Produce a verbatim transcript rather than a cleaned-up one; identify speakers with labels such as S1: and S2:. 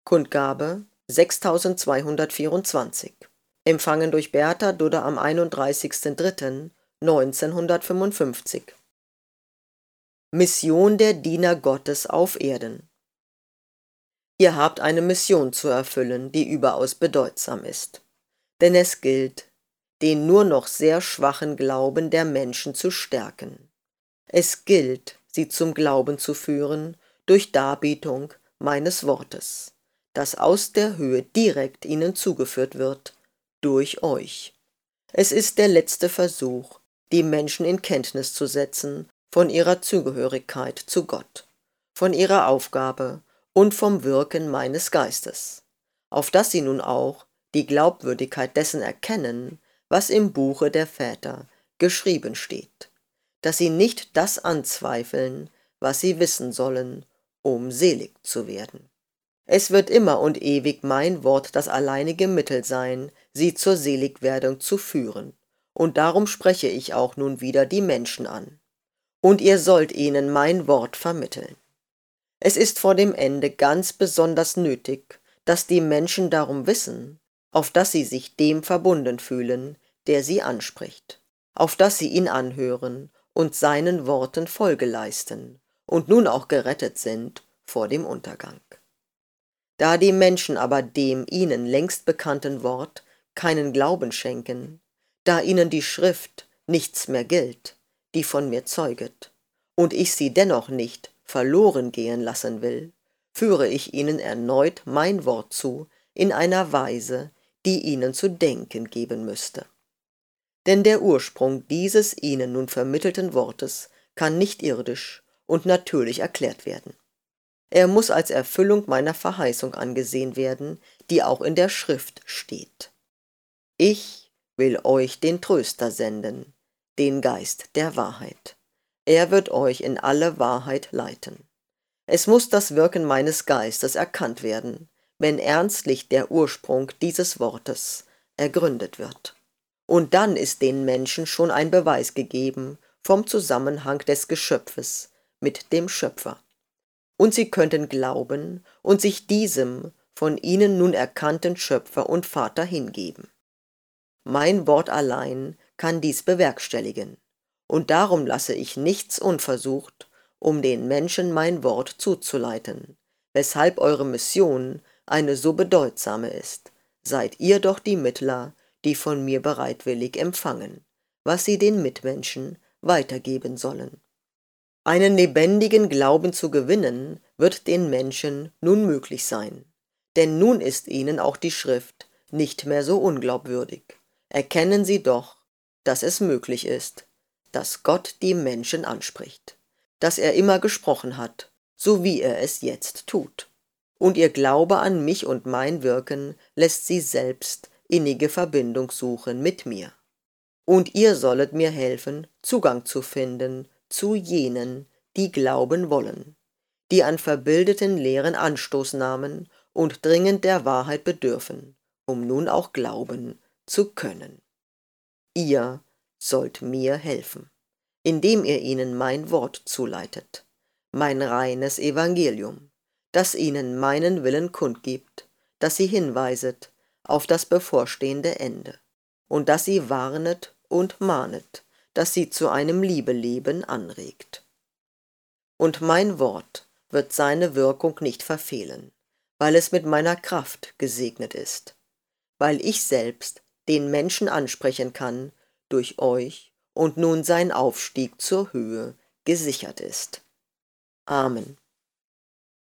S1: Kundgabe sechstausendzweihundertvierundzwanzig. Empfangen durch Bertha Dudder am einunddreißigsten dritten neunzehnhundertfünfundfünfzig. Mission der Diener Gottes auf Erden. Ihr habt eine Mission zu erfüllen, die überaus bedeutsam ist. Denn es gilt, den nur noch sehr schwachen Glauben der Menschen zu stärken. Es gilt, sie zum Glauben zu führen durch Darbietung meines Wortes, das aus der Höhe direkt ihnen zugeführt wird, durch euch. Es ist der letzte Versuch, die Menschen in Kenntnis zu setzen von ihrer Zugehörigkeit zu Gott, von ihrer Aufgabe und vom Wirken meines Geistes, auf dass sie nun auch die Glaubwürdigkeit dessen erkennen, was im Buche der Väter geschrieben steht, dass sie nicht das anzweifeln, was sie wissen sollen, um selig zu werden. Es wird immer und ewig mein Wort das alleinige Mittel sein, sie zur Seligwerdung zu führen, und darum spreche ich auch nun wieder die Menschen an. Und ihr sollt ihnen mein Wort vermitteln. Es ist vor dem Ende ganz besonders nötig, dass die Menschen darum wissen, auf dass sie sich dem verbunden fühlen, der sie anspricht, auf dass sie ihn anhören und seinen Worten Folge leisten und nun auch gerettet sind vor dem Untergang. Da die Menschen aber dem ihnen längst bekannten Wort keinen Glauben schenken, da ihnen die Schrift nichts mehr gilt, die von mir zeuget, und ich sie dennoch nicht verloren gehen lassen will, führe ich ihnen erneut mein Wort zu in einer Weise, die ihnen zu denken geben müsste. Denn der Ursprung dieses ihnen nun vermittelten Wortes kann nicht irdisch und natürlich erklärt werden. Er muss als Erfüllung meiner Verheißung angesehen werden, die auch in der Schrift steht. Ich will euch den Tröster senden, den Geist der Wahrheit. Er wird euch in alle Wahrheit leiten. Es muss das Wirken meines Geistes erkannt werden, wenn ernstlich der Ursprung dieses Wortes ergründet wird. Und dann ist den Menschen schon ein Beweis gegeben vom Zusammenhang des Geschöpfes mit dem Schöpfer. Und sie könnten glauben und sich diesem von ihnen nun erkannten Schöpfer und Vater hingeben. Mein Wort allein kann dies bewerkstelligen, und darum lasse ich nichts unversucht, um den Menschen mein Wort zuzuleiten, weshalb eure Mission eine so bedeutsame ist. Seid ihr doch die Mittler, die von mir bereitwillig empfangen, was sie den Mitmenschen weitergeben sollen. Einen lebendigen Glauben zu gewinnen, wird den Menschen nun möglich sein, denn nun ist ihnen auch die Schrift nicht mehr so unglaubwürdig. Erkennen sie doch, dass es möglich ist, dass Gott die Menschen anspricht, dass er immer gesprochen hat, so wie er es jetzt tut. Und ihr Glaube an mich und mein Wirken lässt sie selbst innige Verbindung suchen mit mir. Und ihr sollet mir helfen, Zugang zu finden zu jenen, die glauben wollen, die an verbildeten Lehren Anstoß nahmen und dringend der Wahrheit bedürfen, um nun auch glauben zu können. Ihr sollt mir helfen, indem ihr ihnen mein Wort zuleitet, mein reines Evangelium, das ihnen meinen Willen kundgibt, das sie hinweiset auf das bevorstehende Ende, und das sie warnet und mahnet, das sie zu einem Liebeleben anregt. Und mein Wort wird seine Wirkung nicht verfehlen, weil es mit meiner Kraft gesegnet ist, weil ich selbst den Menschen ansprechen kann durch euch und nun sein Aufstieg zur Höhe gesichert ist. Amen.